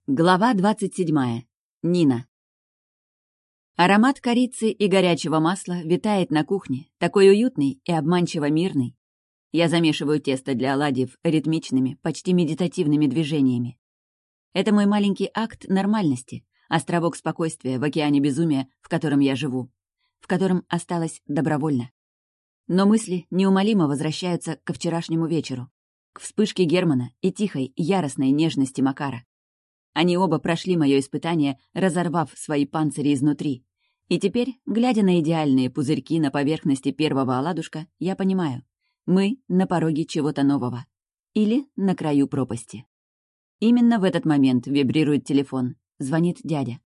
Глава 27. Нина. Аромат корицы и горячего масла витает на кухне, такой уютный и обманчиво мирный. Я замешиваю тесто для оладьев ритмичными, почти медитативными движениями. Это мой маленький акт нормальности, островок спокойствия в океане безумия, в котором я живу, в котором осталась добровольно. Но мысли неумолимо возвращаются ко вчерашнему вечеру, к вспышке Германа и тихой, яростной нежности Макара. Они оба прошли мое испытание, разорвав свои панцири изнутри. И теперь, глядя на идеальные пузырьки на поверхности первого оладушка, я понимаю, мы на пороге чего-то нового. Или на краю пропасти. Именно в этот момент вибрирует телефон. Звонит дядя.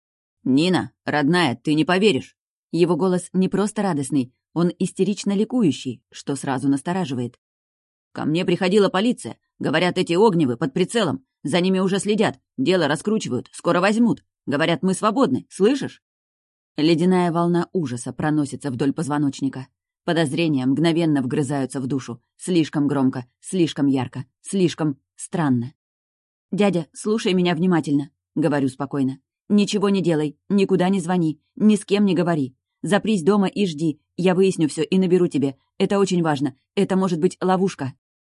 «Нина, родная, ты не поверишь!» Его голос не просто радостный, он истерично ликующий, что сразу настораживает. «Ко мне приходила полиция. Говорят, эти огневы под прицелом. За ними уже следят. Дело раскручивают. Скоро возьмут. Говорят, мы свободны. Слышишь?» Ледяная волна ужаса проносится вдоль позвоночника. Подозрения мгновенно вгрызаются в душу. Слишком громко, слишком ярко, слишком странно. «Дядя, слушай меня внимательно», — говорю спокойно. «Ничего не делай, никуда не звони, ни с кем не говори. Запрись дома и жди. Я выясню все и наберу тебе. Это очень важно. Это может быть ловушка».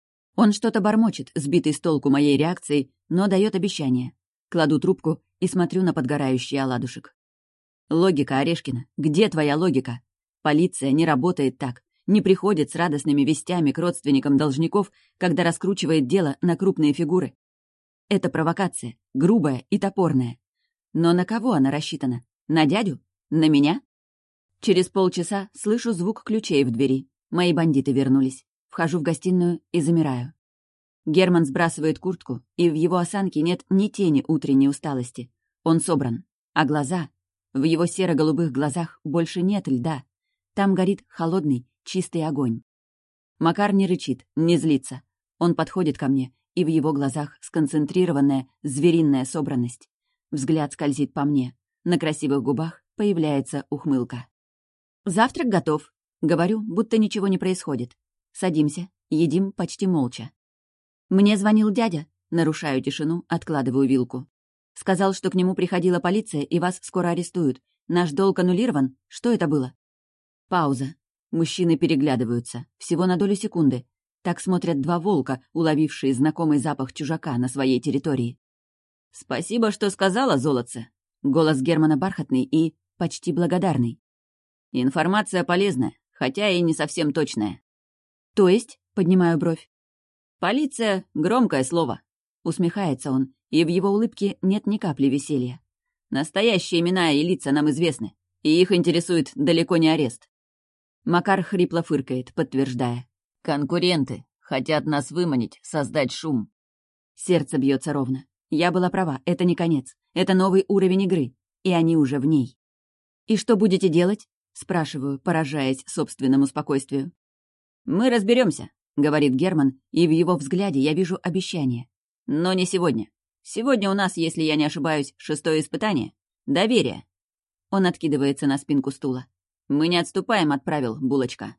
Он что-то бормочет, сбитый с толку моей реакцией, но дает обещание. Кладу трубку и смотрю на подгорающий оладушек. «Логика, Орешкина, где твоя логика? Полиция не работает так, не приходит с радостными вестями к родственникам должников, когда раскручивает дело на крупные фигуры. Это провокация, грубая и топорная. Но на кого она рассчитана? На дядю? На меня?» Через полчаса слышу звук ключей в двери. Мои бандиты вернулись. Вхожу в гостиную и замираю. Герман сбрасывает куртку, и в его осанке нет ни тени утренней усталости. Он собран. А глаза... В его серо-голубых глазах больше нет льда. Там горит холодный, чистый огонь. Макар не рычит, не злится. Он подходит ко мне, и в его глазах сконцентрированная, звериная собранность. Взгляд скользит по мне. На красивых губах появляется ухмылка. «Завтрак готов», — говорю, будто ничего не происходит. Садимся, едим почти молча. «Мне звонил дядя», нарушаю тишину, откладываю вилку. «Сказал, что к нему приходила полиция, и вас скоро арестуют. Наш долг аннулирован? Что это было?» Пауза. Мужчины переглядываются. Всего на долю секунды. Так смотрят два волка, уловившие знакомый запах чужака на своей территории. «Спасибо, что сказала, золотце». Голос Германа бархатный и почти благодарный. «Информация полезная, хотя и не совсем точная». «То есть?» — поднимаю бровь. «Полиция — громкое слово», — усмехается он, и в его улыбке нет ни капли веселья. «Настоящие имена и лица нам известны, и их интересует далеко не арест». Макар хрипло фыркает, подтверждая. «Конкуренты хотят нас выманить, создать шум». Сердце бьется ровно. Я была права, это не конец, это новый уровень игры, и они уже в ней. «И что будете делать?» — спрашиваю, поражаясь собственному спокойствию. «Мы разберемся, говорит Герман, и в его взгляде я вижу обещание. «Но не сегодня. Сегодня у нас, если я не ошибаюсь, 6-е испытание. Доверие». Он откидывается на спинку стула. «Мы не отступаем от правил, булочка».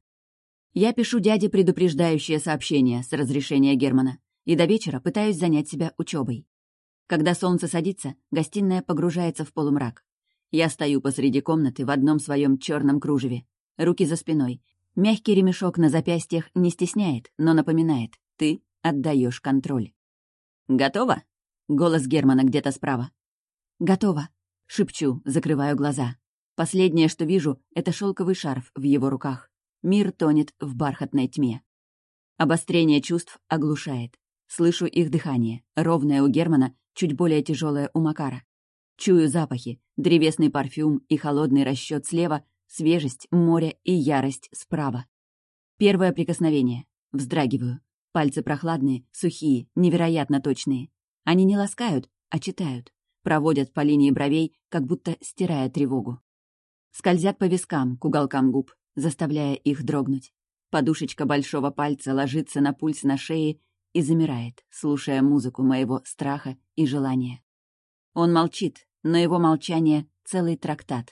Я пишу дяде предупреждающее сообщение с разрешения Германа и до вечера пытаюсь занять себя учебой. Когда солнце садится, гостиная погружается в полумрак. Я стою посреди комнаты в одном своем черном кружеве. Руки за спиной. Мягкий ремешок на запястьях не стесняет, но напоминает. Ты отдаешь контроль. «Готово?» — голос Германа где-то справа. «Готово», — шепчу, закрываю глаза. Последнее, что вижу, — это шелковый шарф в его руках. Мир тонет в бархатной тьме. Обострение чувств оглушает. Слышу их дыхание, ровное у Германа, чуть более тяжелое у Макара. Чую запахи, древесный парфюм и холодный расчет слева, свежесть, море и ярость справа. Первое прикосновение. Вздрагиваю. Пальцы прохладные, сухие, невероятно точные. Они не ласкают, а читают. Проводят по линии бровей, как будто стирая тревогу. Скользят по вискам, к уголкам губ, заставляя их дрогнуть. Подушечка большого пальца ложится на пульс на шее и замирает, слушая музыку моего страха и желания. Он молчит, но его молчание — целый трактат.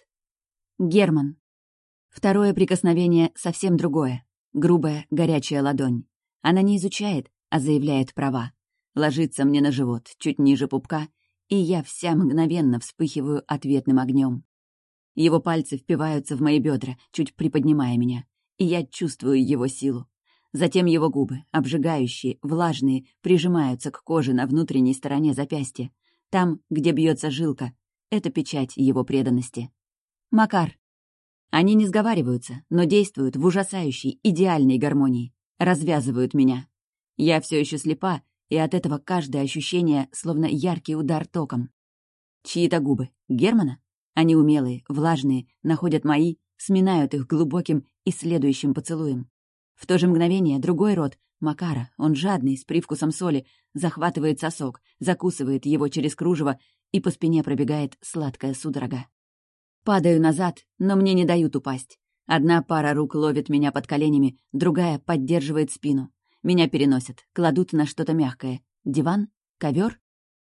Герман. Второе прикосновение совсем другое. Грубая, горячая ладонь. Она не изучает, а заявляет права. Ложится мне на живот, чуть ниже пупка, и я вся мгновенно вспыхиваю ответным огнем. Его пальцы впиваются в мои бедра, чуть приподнимая меня, и я чувствую его силу. Затем его губы, обжигающие, влажные, прижимаются к коже на внутренней стороне запястья. Там, где бьется жилка, это печать его преданности. «Макар!» Они не сговариваются, но действуют в ужасающей, идеальной гармонии. Развязывают меня. Я все еще слепа, и от этого каждое ощущение словно яркий удар током. Чьи-то губы. Германа? Они умелые, влажные, находят мои, сминают их глубоким и следующим поцелуем. В то же мгновение другой рот, Макара, он жадный, с привкусом соли, захватывает сосок, закусывает его через кружево, и по спине пробегает сладкая судорога. Падаю назад, но мне не дают упасть. Одна пара рук ловит меня под коленями, другая поддерживает спину. Меня переносят, кладут на что-то мягкое. Диван? Ковер?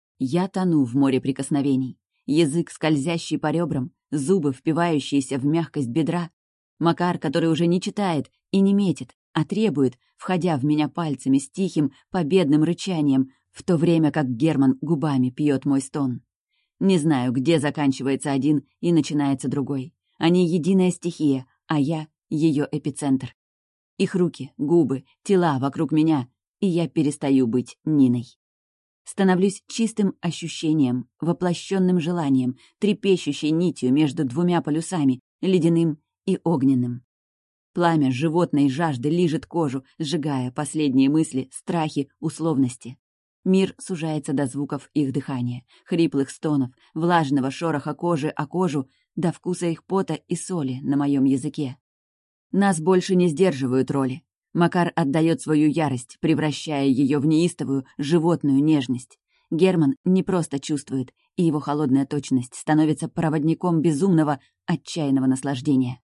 Я тону в море прикосновений. Язык, скользящий по ребрам, зубы, впивающиеся в мягкость бедра. Макар, который уже не читает и не метит, а требует, входя в меня пальцами с тихим, победным рычанием, в то время как Герман губами пьет мой стон. Не знаю, где заканчивается один и начинается другой. Они единая стихия, а я — ее эпицентр. Их руки, губы, тела вокруг меня, и я перестаю быть Ниной. Становлюсь чистым ощущением, воплощенным желанием, трепещущей нитью между двумя полюсами, ледяным и огненным. Пламя животной жажды лижет кожу, сжигая последние мысли, страхи, условности. Мир сужается до звуков их дыхания, хриплых стонов, влажного шороха кожи о кожу, до вкуса их пота и соли на моем языке. Нас больше не сдерживают роли. Макар отдает свою ярость, превращая ее в неистовую, животную нежность. Герман не просто чувствует, и его холодная точность становится проводником безумного, отчаянного наслаждения.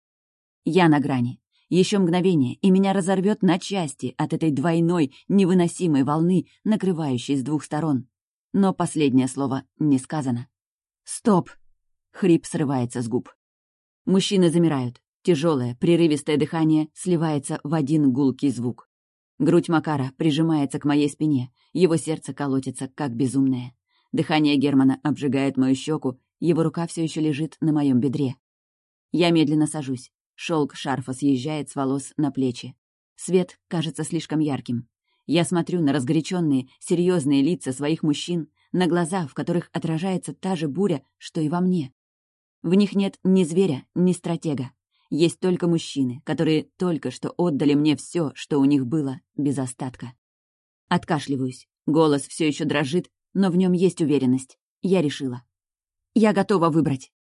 Я на грани. Еще мгновение, и меня разорвет на части от этой двойной, невыносимой волны, накрывающей с двух сторон. Но последнее слово не сказано. «Стоп!» — хрип срывается с губ. Мужчины замирают. Тяжелое, прерывистое дыхание сливается в один гулкий звук. Грудь Макара прижимается к моей спине, его сердце колотится, как безумное. Дыхание Германа обжигает мою щеку, его рука все еще лежит на моем бедре. Я медленно сажусь. Шелк шарфа съезжает с волос на плечи. Свет кажется слишком ярким. Я смотрю на разгоряченные, серьезные лица своих мужчин, на глаза, в которых отражается та же буря, что и во мне. В них нет ни зверя, ни стратега. Есть только мужчины, которые только что отдали мне все, что у них было, без остатка. Откашливаюсь. Голос все еще дрожит, но в нем есть уверенность. Я решила. Я готова выбрать.